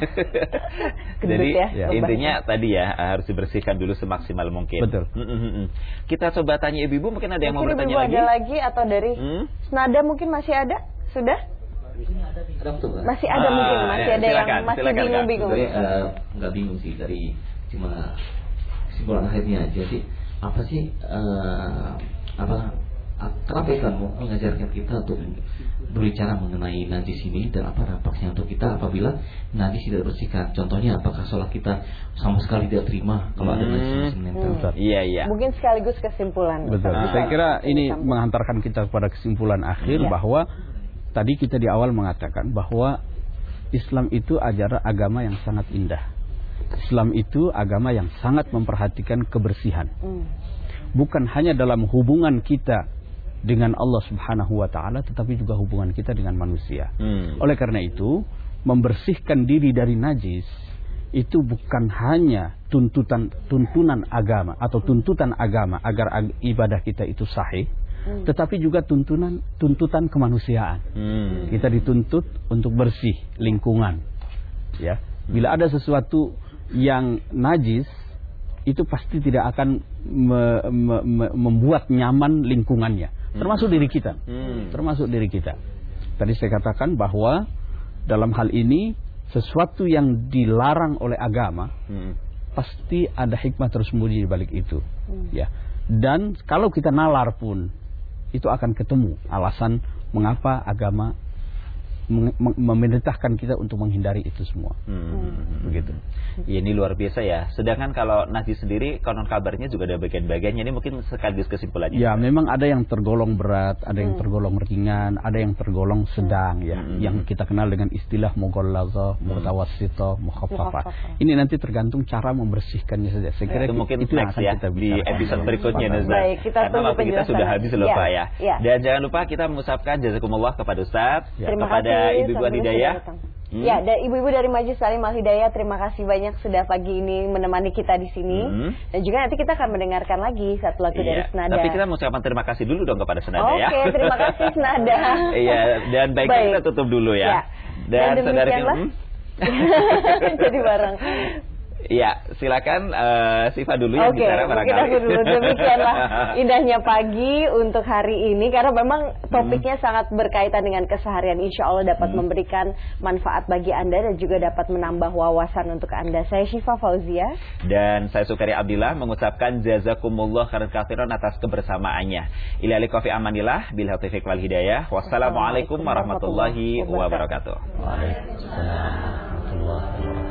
Jadi ya, intinya tadi ya harus dibersihkan dulu semaksimal mungkin. Betul. Hmm, hmm, hmm. Kita coba tanya ibu-ibu, mungkin ada yang mungkin mau bertanya ibu lagi? Ada lagi atau dari hmm? Senada mungkin masih ada? Sudah? Masih ada ah, mungkin, masih ya, ada silakan, yang masih silakan, bingung-bingung. Uh, nggak bingung sih, dari cuma kesimpulan akhirnya aja sih. Apa sih uh, apa kenapa Islam mengajarkan kita untuk berbicara mengenai najis ini dan apa dampaknya untuk kita apabila najis tidak dibersihkan? Contohnya apakah sholat kita sama sekali tidak terima kalau ada najis menempel? Hmm. Iya iya. Mungkin sekaligus kesimpulan. Betul. Nah, saya kira ini menghantarkan kita kepada kesimpulan akhir ya. Bahwa tadi kita di awal mengatakan bahwa Islam itu ajaran agama yang sangat indah. Islam itu agama yang sangat memperhatikan kebersihan. Hmm. Bukan hanya dalam hubungan kita dengan Allah Subhanahu wa taala, tetapi juga hubungan kita dengan manusia. Hmm. Oleh karena itu, membersihkan diri dari najis itu bukan hanya tuntutan tuntunan agama atau tuntutan agama agar ag ibadah kita itu sahih, hmm. tetapi juga tuntunan tuntutan kemanusiaan. Hmm. Kita dituntut untuk bersih lingkungan. Ya, bila ada sesuatu yang najis, itu pasti tidak akan me, me, me, membuat nyaman lingkungannya, termasuk diri kita, hmm. termasuk diri kita. Tadi saya katakan bahwa dalam hal ini sesuatu yang dilarang oleh agama hmm. pasti ada hikmah tersembunyi di balik itu, hmm. ya. Dan kalau kita nalar pun itu akan ketemu alasan mengapa agama memerintahkan kita untuk menghindari itu semua. Hmm. Begitu. Ya, ini luar biasa ya. Sedangkan kalau najis sendiri konon kabarnya juga ada bagian-bagiannya. Ini mungkin sekaligus kesimpulannya. Ya, memang ada yang tergolong berat, ada yang tergolong ringan, ada yang tergolong sedang ya. Hmm. Yang kita kenal dengan istilah mughallazah, mutawassithah, mukhaffafah. Ini nanti tergantung cara membersihkannya saja. Saya kira itu mungkin itu yang akan ya, kita di episode berikutnya Nazar. Baik, kita karena waktu kita sudah habis loh ya, Pak ya. ya. Dan jangan lupa kita mengucapkan jazakumullah kepada Ustaz, ya. Terima kepada kasih, Ibu-Ibu Al-Hidayah. Hmm. Ya, dan ibu-ibu dari Majelis Talim Al-Hidayah, terima kasih banyak sudah pagi ini menemani kita di sini. Hmm. Dan juga nanti kita akan mendengarkan lagi satu lagu iya, dari Senada. Tapi kita mau ucapkan terima kasih dulu dong kepada Senada. Oke, ya. Oke, terima kasih Senada. Iya, dan baiknya baik. Kita tutup dulu ya. ya. Dan, dan saudara kita jadi bareng. Ya, silakan uh, Siva dulu yang okay, bicara barangkali. Oke, dulu. Demikianlah indahnya pagi untuk hari ini, karena memang topiknya hmm. sangat berkaitan dengan keseharian. Insya Allah dapat hmm. memberikan manfaat bagi Anda dan juga dapat menambah wawasan untuk Anda. Saya Syifa Fauzia dan saya Sukari Abdillah mengucapkan jazakumullah khairan katsiran atas kebersamaannya. Ila liqa fi amanillah bil taufiq wal hidayah. Wassalamualaikum warahmatullahi wabarakatuh. Waalaikumsalam warahmatullahi wabarakatuh.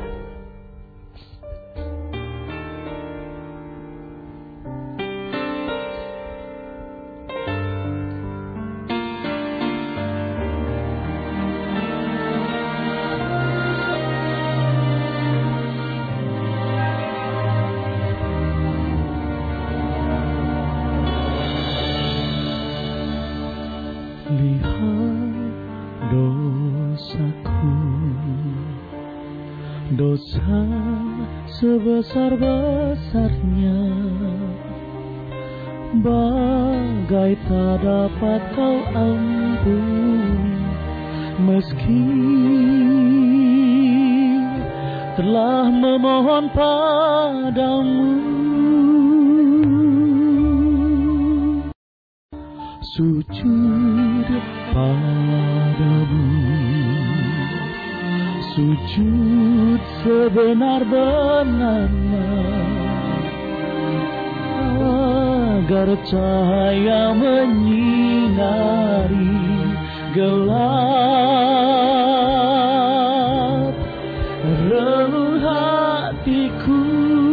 Dosa sebesar-besarnya, bagai tak dapat kau ampuni, meski telah memohon padamu. Sujud padamu, sujud sebenar-benarnya, agar cahaya menyinari gelap relung hatiku.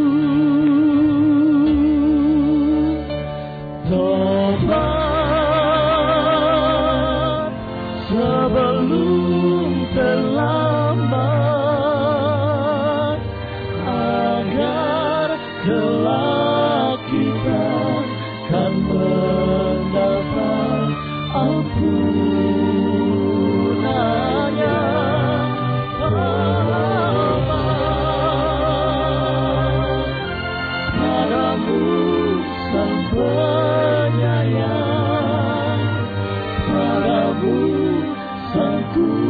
Tobat sebelum terlambat, agar kelak kita kan mendapat ampunannya. hatiku.